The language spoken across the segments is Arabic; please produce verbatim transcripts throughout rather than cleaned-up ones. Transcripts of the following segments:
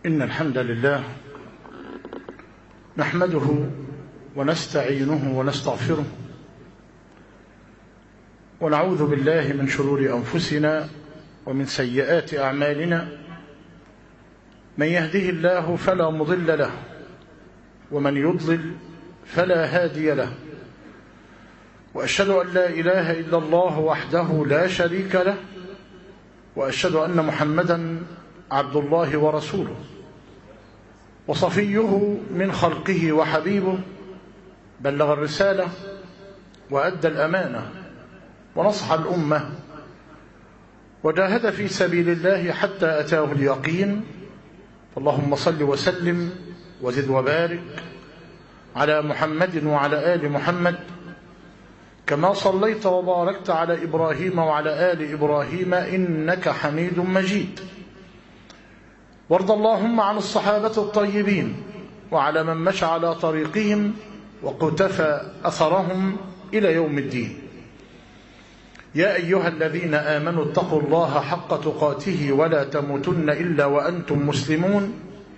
إن الحمد لله نحمده ونستعينه ونستغفره ونعوذ بالله من شرور أنفسنا ومن سيئات أعمالنا. من يهده الله فلا مضل له ومن يضلل فلا هادي له، وأشهد أن لا إله إلا الله وحده لا شريك له، وأشهد أن محمدا عبد الله ورسوله وصفيه من خلقه وحبيبه، بلغ الرسالة وأدى الأمانة ونصح الأمة وجاهد في سبيل الله حتى أتاه اليقين. اللهم صل وسلم وزد وبارك على محمد وعلى آل محمد كما صليت وباركت على إبراهيم وعلى آل إبراهيم إنك حميد مجيد. وارض اللهم عن الصحابة الطيبين وعلى من مشى على طريقهم وقتفى أثرهم إلى يوم الدين. يا أيها الذين آمنوا اتقوا الله حق تقاته ولا تموتن إلا وأنتم مسلمون.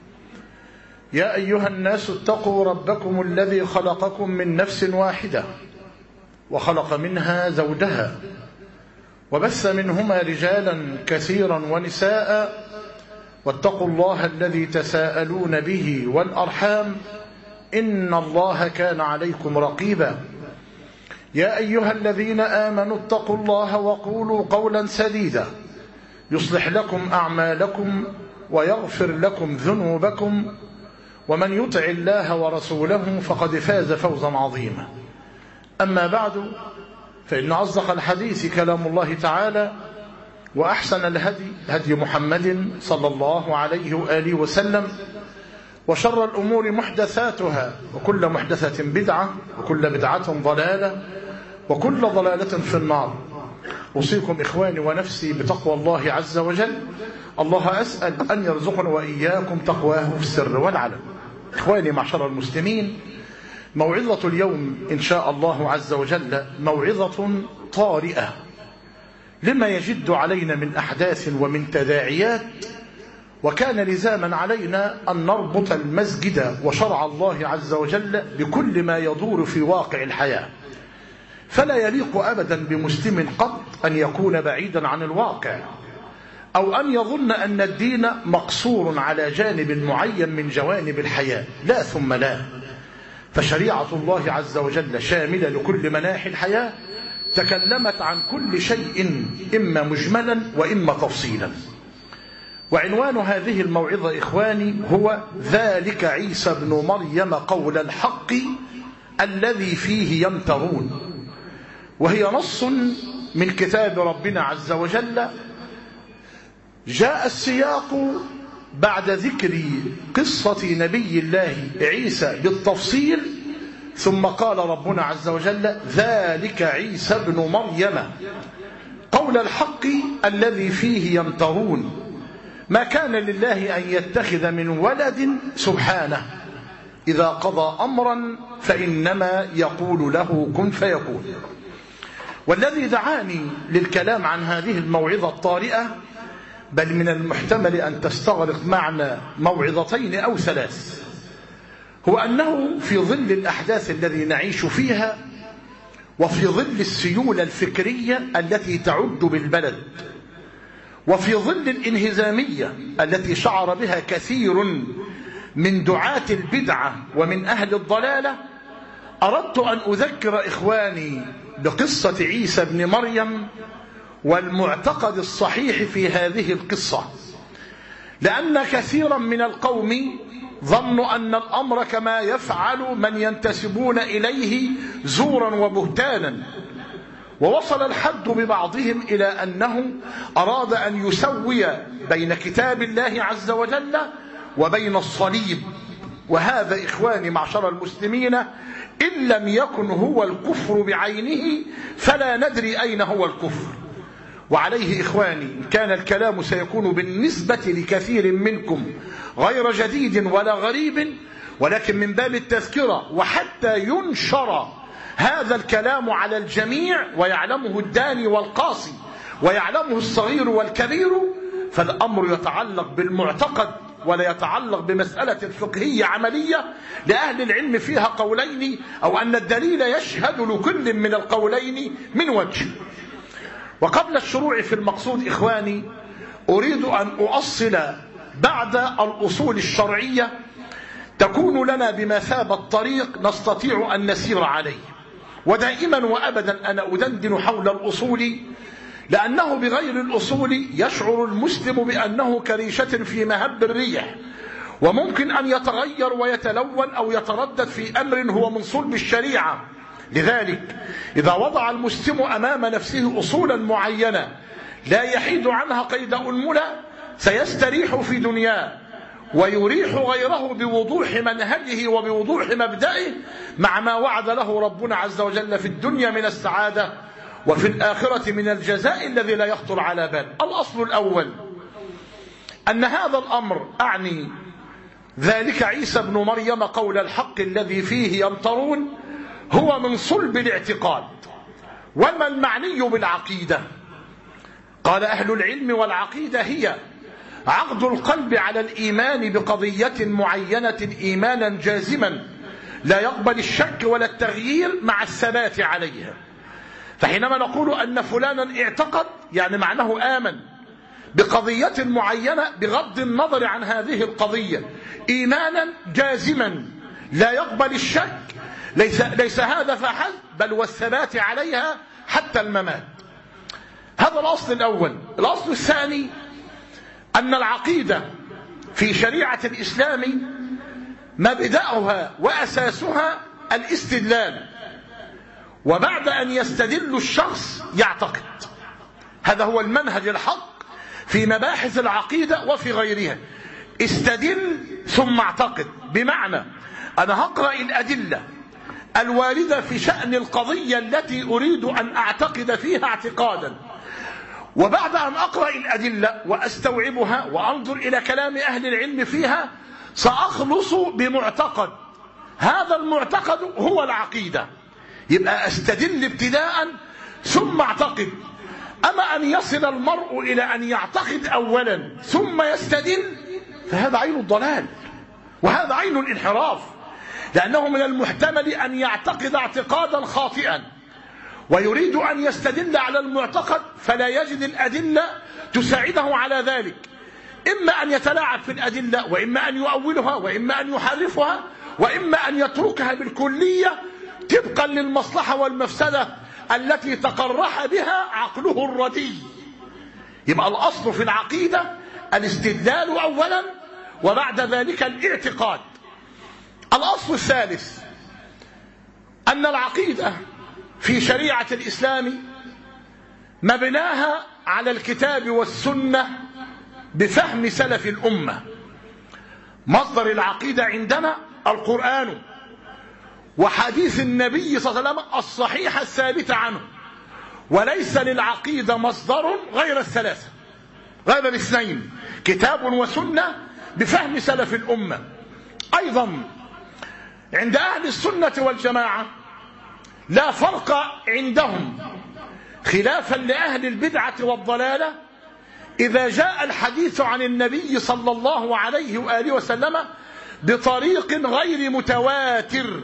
يا أيها الناس اتقوا ربكم الذي خلقكم من نفس واحدة وخلق منها زوجها وبث منهما رجالا كثيرا ونساء، واتقوا الله الذي تساءلون به والأرحام إن الله كان عليكم رقيبا. يا أيها الذين آمنوا اتقوا الله وقولوا قولا سديدا يصلح لكم أعمالكم ويغفر لكم ذنوبكم، ومن يطع الله ورسوله فقد فاز فوزا عظيما. أما بعد، فإن أصدق الحديث كلام الله تعالى، وأحسن الهدي هدي محمد صلى الله عليه وآله وسلم، وشر الأمور محدثاتها وكل محدثة بدعة وكل بدعة ضلالة وكل ضلالة في النار. أوصيكم إخواني ونفسي بتقوى الله عز وجل. الله أسأل أن يرزقنا وإياكم تقواه في السر والعلن. إخواني معشر المسلمين، موعظة اليوم إن شاء الله عز وجل موعظة طارئة لما يجد علينا من أحداث ومن تداعيات، وكان لزاما علينا أن نربط المسجد وشرع الله عز وجل بكل ما يدور في واقع الحياة. فلا يليق أبدا بمسلم قط أن يكون بعيدا عن الواقع، أو أن يظن أن الدين مقصور على جانب معين من جوانب الحياة. لا ثم لا، فشريعة الله عز وجل شاملة لكل مناحي الحياة، تكلمت عن كل شيء إما مجملا وإما تفصيلا. وعنوان هذه الموعظة إخواني هو ذلك عيسى ابن مريم قول الحق الذي فيه يمترون، وهي نص من كتاب ربنا عز وجل. جاء السياق بعد ذكر قصة نبي الله عيسى بالتفصيل، ثم قال ربنا عز وجل ذلك عيسى ابن مريم قول الحق الذي فيه يمترون. ما كان لله أن يتخذ من ولد سبحانه، إذا قضى أمرا فإنما يقول له كن فيكون. والذي دعاني للكلام عن هذه الموعظة الطارئة، بل من المحتمل أن تستغرق معنا موعظتين أو ثلاث، هو أنه في ظل الأحداث الذي نعيش فيها، وفي ظل السيولة الفكرية التي تعد بالبلد، وفي ظل الانهزامية التي شعر بها كثير من دعاة البدعة ومن أهل الضلالة، أردت أن أذكر إخواني بقصة عيسى بن مريم والمعتقد الصحيح في هذه القصة، لأن كثيرا من القوم ظنوا أن الأمر كما يفعل من ينتسبون إليه زورا وبهتانا، ووصل الحد ببعضهم إلى أنه أراد أن يسوي بين كتاب الله عز وجل وبين الصليب. وهذا إخواني معشر المسلمين إن لم يكن هو الكفر بعينه فلا ندري أين هو الكفر. وعليه إخواني كان الكلام سيكون بالنسبة لكثير منكم غير جديد ولا غريب، ولكن من باب التذكرة وحتى ينشر هذا الكلام على الجميع ويعلمه الداني والقاصي ويعلمه الصغير والكبير، فالأمر يتعلق بالمعتقد ولا يتعلق بمسألة فقهية عملية لأهل العلم فيها قولين، أو أن الدليل يشهد لكل من القولين من وجه. وقبل الشروع في المقصود إخواني، أريد أن أؤصل بعد الأصول الشرعية تكون لنا بمثابة طريق نستطيع أن نسير عليه. ودائما وأبدا أنا أدندن حول الأصول، لأنه بغير الأصول يشعر المسلم بأنه كريشة في مهب الريح، وممكن أن يتغير ويتلون أو يتردد في أمر هو من صلب الشريعة. لذلك إذا وضع المسلم أمام نفسه أصولا معينة لا يحيد عنها قيد أنملة سيستريح في دنياه، ويريح غيره بوضوح منهجه وبوضوح مبدئه، مع ما وعد له ربنا عز وجل في الدنيا من السعادة وفي الآخرة من الجزاء الذي لا يخطر على بال. الأصل الأول أن هذا الأمر أعني ذلك عيسى ابن مريم قول الحق الذي فيه يمترون هو من صلب الاعتقاد. وما المعني بالعقيدة؟ قال أهل العلم: والعقيدة هي عقد القلب على الإيمان بقضية معينة إيمانا جازما لا يقبل الشك ولا التغيير مع الثبات عليها. فحينما نقول أن فلانا اعتقد يعني معناه آمن بقضية معينة بغض النظر عن هذه القضية إيمانا جازما لا يقبل الشك، ليس, ليس هذا فحسب، بل والثبات عليها حتى الممات. هذا الأصل الأول. الأصل الثاني أن العقيدة في شريعة الإسلام مبدأها وأساسها الاستدلال، وبعد أن يستدل الشخص يعتقد. هذا هو المنهج الحق في مباحث العقيدة وفي غيرها. استدل ثم اعتقد، بمعنى أنا هقرأ الأدلة الواردة في شأن القضية التي أريد أن أعتقد فيها اعتقادا، وبعد أن أقرأ الأدلة وأستوعبها وأنظر إلى كلام أهل العلم فيها سأخلص بمعتقد، هذا المعتقد هو العقيدة. يبقى أستدل ابتداء ثم اعتقد. أما أن يصل المرء إلى أن يعتقد أولا ثم يستدل فهذا عين الضلال، وهذا عين الانحراف، لأنه من المحتمل أن يعتقد اعتقادا خاطئا ويريد أن يستدل على المعتقد فلا يجد الأدلة تساعده على ذلك، إما أن يتلاعب في الأدلة، وإما أن يؤولها، وإما أن يحرفها، وإما أن يتركها بالكلية طبقا للمصلحة والمفسدة التي تقرح بها عقله الردي. يبقى الأصل في العقيدة الاستدلال أولا، وبعد ذلك الاعتقاد. الأصل الثالث أن العقيدة في شريعة الإسلام مبناها على الكتاب والسنة بفهم سلف الأمة. مصدر العقيدة عندنا القرآن وحديث النبي صلى الله عليه وسلم الصحيح الثابت عنه، وليس للعقيدة مصدر غير الثلاثة، غير الاثنين، كتاب وسنة بفهم سلف الأمة. أيضا عند أهل السنة والجماعة لا فرق عندهم، خلافا لأهل البدعة والضلالة، إذا جاء الحديث عن النبي صلى الله عليه وآله وسلم بطريق غير متواتر.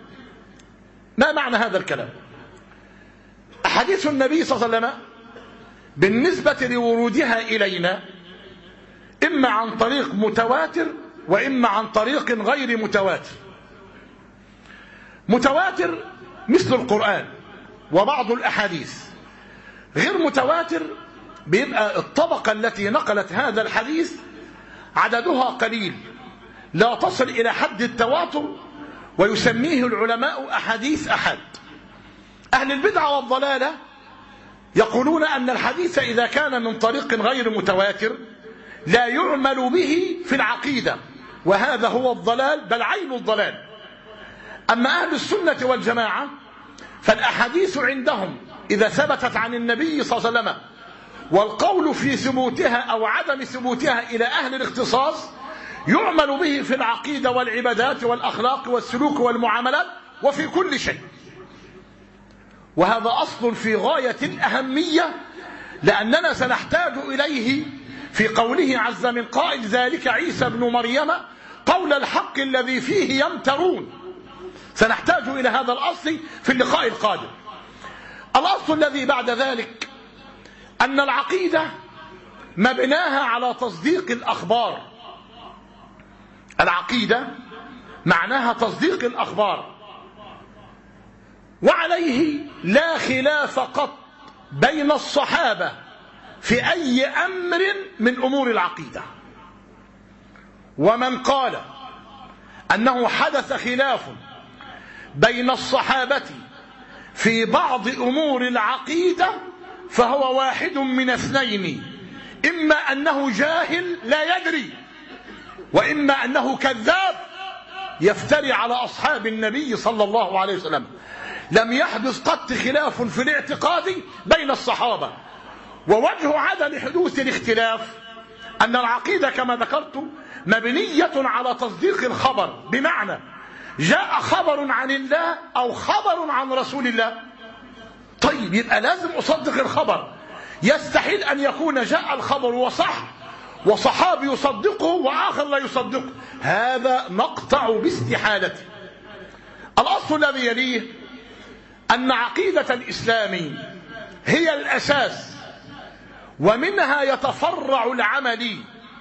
ما معنى هذا الكلام؟ أحاديث النبي صلى الله عليه وسلم بالنسبة لورودها إلينا إما عن طريق متواتر وإما عن طريق غير متواتر. متواتر مثل القرآن وبعض الأحاديث، غير متواتر بيبقى الطبقة التي نقلت هذا الحديث عددها قليل لا تصل إلى حد التواتر، ويسميه العلماء أحاديث أحد. أهل البدعة والضلالة يقولون أن الحديث إذا كان من طريق غير متواتر لا يعمل به في العقيدة، وهذا هو الضلال بل عين الضلال. أما أهل السنة والجماعة فالأحاديث عندهم إذا ثبتت عن النبي صلى الله عليه وسلم والقول في ثبوتها أو عدم ثبوتها إلى أهل الاختصاص يعمل به في العقيدة والعبادات والأخلاق والسلوك والمعاملات وفي كل شيء. وهذا أصل في غاية الأهمية، لأننا سنحتاج إليه في قوله عز من قائل ذلك عيسى ابن مريم قول الحق الذي فيه يمترون. سنحتاج إلى هذا الأصل في اللقاء القادم. الأصل الذي بعد ذلك أن العقيدة مبناها على تصديق الأخبار. العقيدة معناها تصديق الأخبار، وعليه لا خلاف قط بين الصحابة في أي أمر من أمور العقيدة. ومن قال أنه حدث خلاف بين الصحابة في بعض أمور العقيدة فهو واحد من اثنين: إما أنه جاهل لا يدري، وإما أنه كذاب يفتري على أصحاب النبي صلى الله عليه وسلم. لم يحدث قط خلاف في الاعتقاد بين الصحابة، ووجه عدم حدوث الاختلاف أن العقيدة كما ذكرت مبنية على تصديق الخبر، بمعنى جاء خبر عن الله أو خبر عن رسول الله، طيب يبقى لازم أصدق الخبر. يستحيل أن يكون جاء الخبر وصح وصحابي يصدقه وآخر لا يصدقه، هذا نقطع باستحالته. الأصل الذي يليه أن عقيدة الإسلام هي الأساس، ومنها يتفرع العمل،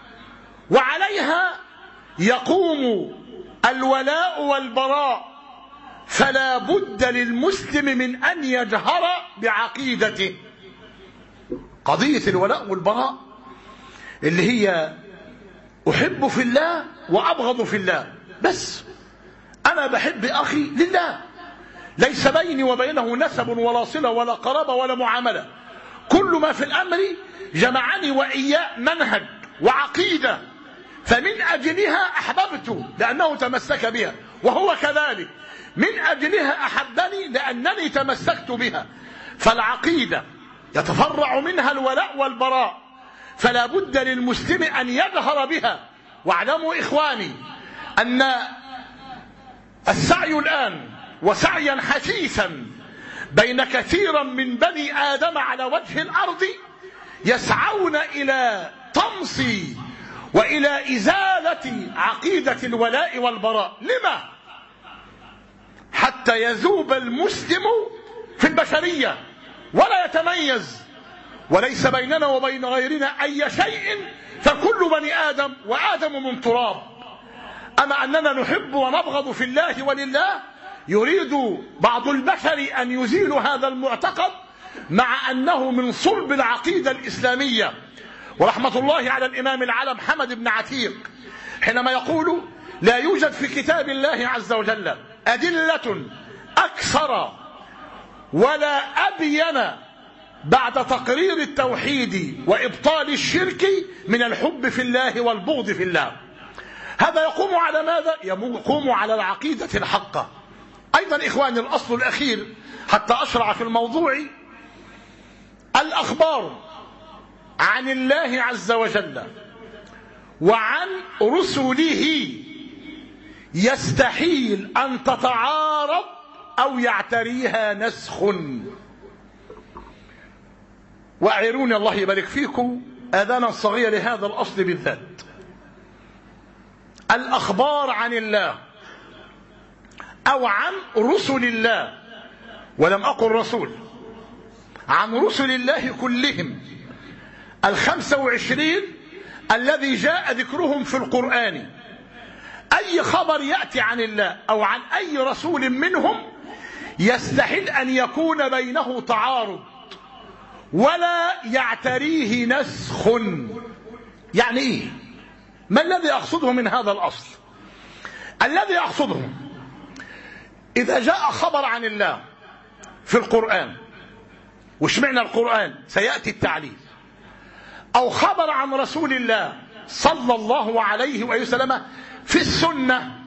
وعليها يقوم الولاء والبراء. فلا بد للمسلم من أن يجهر بعقيدته. قضية الولاء والبراء اللي هي أحب في الله وأبغض في الله، بس أنا بحب أخي لله، ليس بيني وبينه نسب ولا صلة ولا قرابة ولا معاملة. كل ما في الأمر جمعني وإياه منهج وعقيدة، فمن أجلها أحببته لأنه تمسك بها، وهو كذلك من أجلها أحبني لأنني تمسكت بها. فالعقيدة يتفرع منها الولاء والبراء، فلا بد للمسلم أن يجهر بها. واعلموا إخواني أن السعي الآن وسعيا حثيثا بين كثيرا من بني آدم على وجه الأرض يسعون إلى طمس وإلى إزالة عقيدة الولاء والبراء. لما؟ حتى يذوب المسلم في البشرية ولا يتميز، وليس بيننا وبين غيرنا أي شيء، فكل بني آدم وآدم من تراب. أما أننا نحب ونبغض في الله ولله، يريد بعض البشر أن يزيلوا هذا المعتقد مع أنه من صلب العقيدة الإسلامية. ورحمة الله على الإمام العلم حمد بن عتيق حينما يقول: لا يوجد في كتاب الله عز وجل أدلة أكثر ولا أبين بعد تقرير التوحيد وإبطال الشرك من الحب في الله والبغض في الله. هذا يقوم على ماذا؟ يقوم على العقيدة الحقة. أيضا إخواني الأصل الأخير حتى أشرع في الموضوع: الأخبار عن الله عز وجل وعن رسله يستحيل أن تتعارض أو يعتريها نسخ. وأعيروني الله يبارك فيكم آذانا صغيرة لهذا الأصل بالذات. الأخبار عن الله أو عن رسل الله، ولم أقل رسول، عن رسل الله كلهم الخمسة وعشرين الذي جاء ذكرهم في القرآن، أي خبر يأتي عن الله أو عن أي رسول منهم يستحيل أن يكون بينه تعارض ولا يعتريه نسخ. يعني إيه؟ ما الذي أقصده من هذا الأصل؟ الذي أقصده إذا جاء خبر عن الله في القرآن، وش معنى القرآن؟ سيأتي التعليل، أو خبر عن رسول الله صلى الله عليه وسلم في السنة،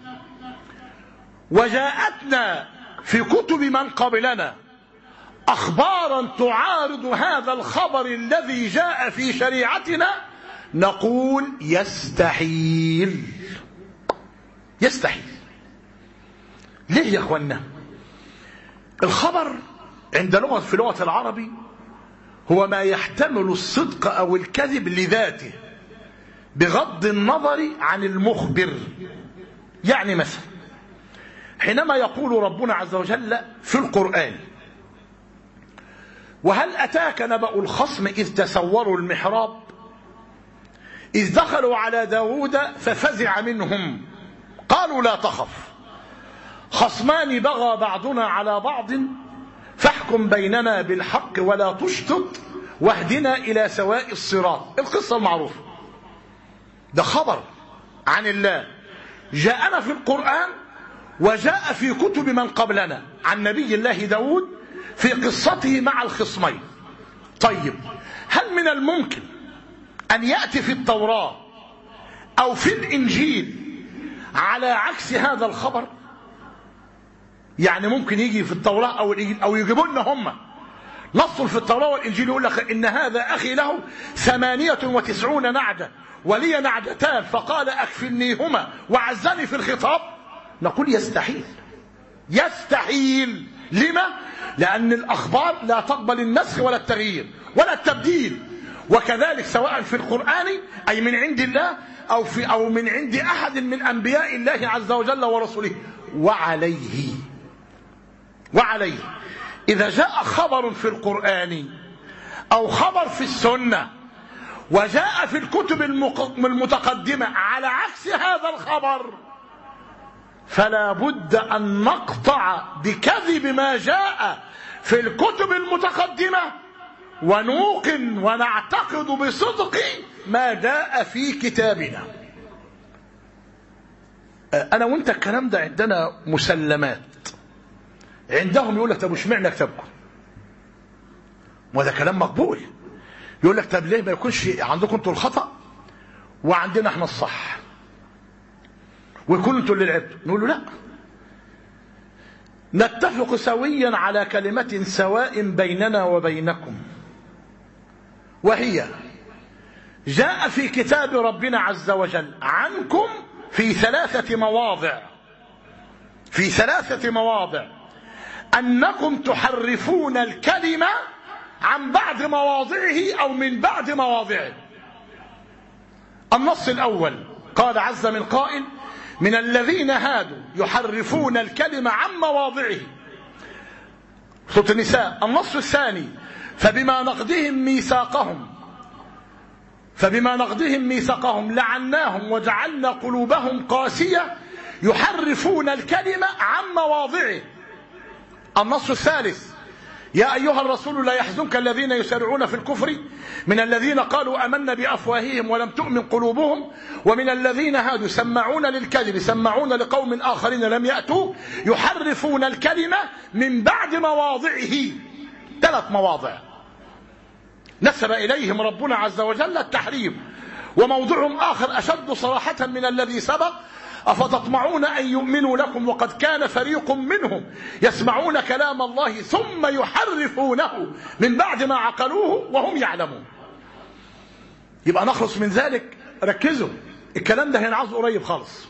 وجاءتنا في كتب من قبلنا أخبارا تعارض هذا الخبر الذي جاء في شريعتنا، نقول يستحيل. يستحيل. ليه يا أخوانا؟ الخبر عند لغة في لغة العربي هو ما يحتمل الصدق أو الكذب لذاته، بغض النظر عن المخبر. يعني مثلا حينما يقول ربنا عز وجل في القرآن: وهل أتاك نبأ الخصم إذ تسوروا المحراب إذ دخلوا على داود ففزع منهم قالوا لا تخف خصمان بغى بعضنا على بعض فاحكم بيننا بالحق ولا تشطط واهدنا إلى سواء الصراط. القصة المعروفة. ده خبر عن الله جاءنا في القرآن وجاء في كتب من قبلنا عن نبي الله داود في قصته مع الخصمين. طيب، هل من الممكن أن يأتي في التوراة أو في الإنجيل على عكس هذا الخبر؟ يعني ممكن يجي في التوراة أو الإنجيل أو يجيبوا لنا هم نص في التوراة والإنجيل يقول لك إن هذا أخي له ثمانية وتسعون نعجة ولي نعجتان فقال أكفلنيهما وعزني في الخطاب. نقول يستحيل، يستحيل. لما؟ لأن الأخبار لا تقبل النسخ ولا التغيير ولا التبديل. وكذلك سواء في القرآن أي من عند الله أو, في أو من عند أحد من أنبياء الله عز وجل ورسوله. وعليه وعليه إذا جاء خبر في القرآن أو خبر في السنة وجاء في الكتب المتقدمة على عكس هذا الخبر فلا بد أن نقطع بكذب ما جاء في الكتب المتقدمة ونوقن ونعتقد بصدق ما جاء في كتابنا. أنا وأنت الكلام ده عندنا مسلمات. عندهم يقول لك طب اشمعنى كتابكم؟ وهذا كلام مقبول. يقول لك طب ليه ما يكونش عندكم انتوا الخطأ وعندنا احنا الصح ويكون انتوا اللي لعبتوا؟ نقول له لا، نتفق سويا على كلمة سواء بيننا وبينكم، وهي جاء في كتاب ربنا عز وجل عنكم في ثلاثة مواضع في ثلاثة مواضع أنكم تحرفون الكلمة عن بعض مواضعه أو من بعض مواضعه. النص الأول قال عز من قائل: من الذين هادوا يحرفون الكلمة عن مواضعه. سورة النساء. النص الثاني: فبما نقضهم ميثاقهم فبما نقضهم ميثاقهم لعناهم وجعلنا قلوبهم قاسية يحرفون الكلمة عن مواضعه. النص الثالث: يا أيها الرسول لا يحزنك الذين يسارعون في الكفر من الذين قالوا آمنا بأفواههم ولم تؤمن قلوبهم ومن الذين هادوا سماعون للكذب سماعون لقوم آخرين لم يأتوا يحرفون الكلمة من بعد مواضعه. ثلاث مواضع نسب إليهم ربنا عز وجل التحريف، وموضعهم آخر أشد صراحة من الذي سبق: أفتطمعون أن يؤمنوا لكم وقد كان فريق منهم يسمعون كلام الله ثم يحرفونه من بعد ما عقلوه وهم يعلمون. يبقى نخلص من ذلك. ركزوا، الكلام ده هينعرض قريب خالص،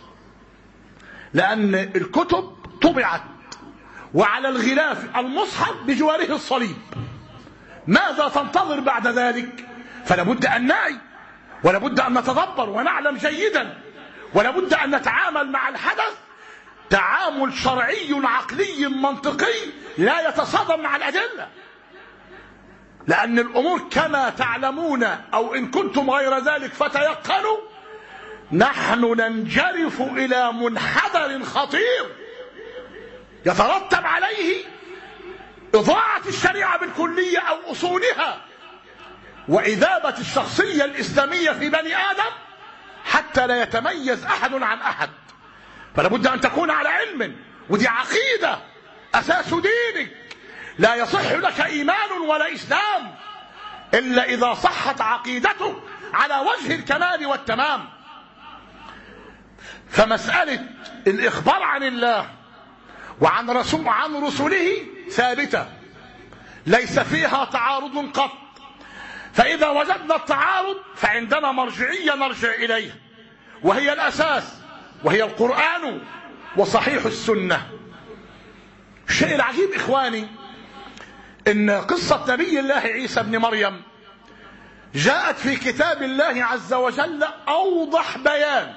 لأن الكتب طبعت وعلى الغلاف المصحف بجواره الصليب. ماذا تنتظر بعد ذلك؟ فلا بد أن نعي ولا بد أن نتدبر ونعلم جيدا، ولا بد أن نتعامل مع الحدث تعامل شرعي عقلي منطقي لا يتصادم مع الأدلة، لأن الأمور كما تعلمون أو إن كنتم غير ذلك فتيقنوا نحن ننجرف إلى منحدر خطير يترتب عليه إضاعة الشريعة بالكلية أو أصولها وإذابة الشخصية الإسلامية في بني آدم حتى لا يتميز أحد عن أحد. فلا بد أن تكون على علم، ودي عقيدة أساس دينك. لا يصح لك إيمان ولا إسلام إلا إذا صحت عقيدتك على وجه الكمال والتمام. فمسألة الإخبار عن الله وعن رسول عن رسله ثابتة ليس فيها تعارض قط، فإذا وجدنا التعارض فعندنا مرجعية نرجع إليها وهي الأساس، وهي القرآن وصحيح السنة. الشيء العجيب إخواني إن قصة نبي الله عيسى بن مريم جاءت في كتاب الله عز وجل أوضح بيان،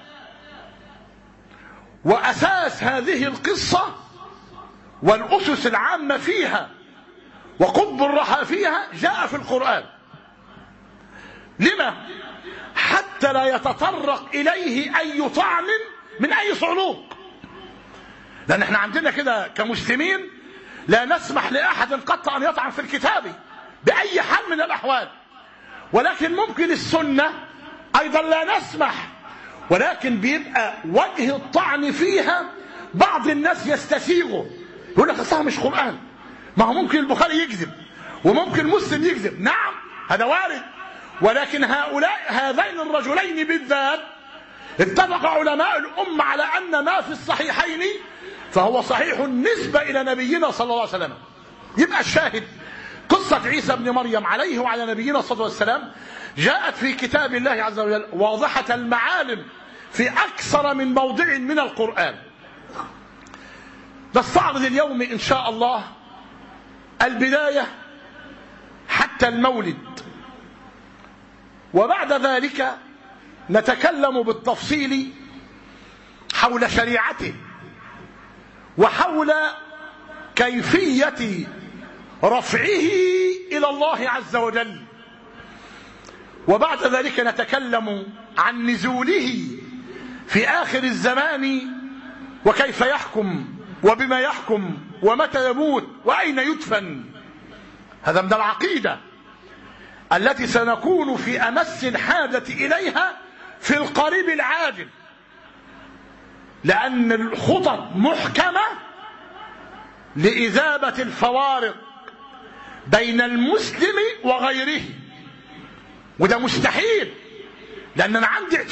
وأساس هذه القصة والأسس العامة فيها وقطب الرحى فيها جاء في القرآن. لما؟ حتى لا يتطرق إليه أي طعن من أي صعلوك، لأن احنا عندنا كده كمسلمين لا نسمح لأحد قط أن يطعن في الكتاب بأي حال من الأحوال، ولكن ممكن السنة أيضا لا نسمح، ولكن بيبقى وجه الطعن فيها بعض الناس يستسيغه، يقول لك أصلها مش قرآن، ما هو ممكن البخاري يكذب وممكن مسلم يكذب، نعم هذا وارد، ولكن هؤلاء هذين الرجلين بالذات اتفق علماء الأمة على أن ما في الصحيحين فهو صحيح نسبة إلى نبينا صلى الله عليه وسلم. يبقى الشاهد قصة عيسى بن مريم عليه وعلى نبينا الصلاة والسلام جاءت في كتاب الله عز وجل واضحة المعالم في أكثر من موضع من القرآن. نستعرض اليوم إن شاء الله البداية حتى المولد، وبعد ذلك نتكلم بالتفصيل حول شريعته وحول كيفية رفعه إلى الله عز وجل، وبعد ذلك نتكلم عن نزوله في آخر الزمان وكيف يحكم وبما يحكم ومتى يموت وأين يدفن. هذا من العقيدة التي سنكون في أمس الحاجة إليها في القريب العاجل، لأن الخطط محكمة لإذابة الفوارق بين المسلم وغيره، وده مستحيل، لأن أنا عندي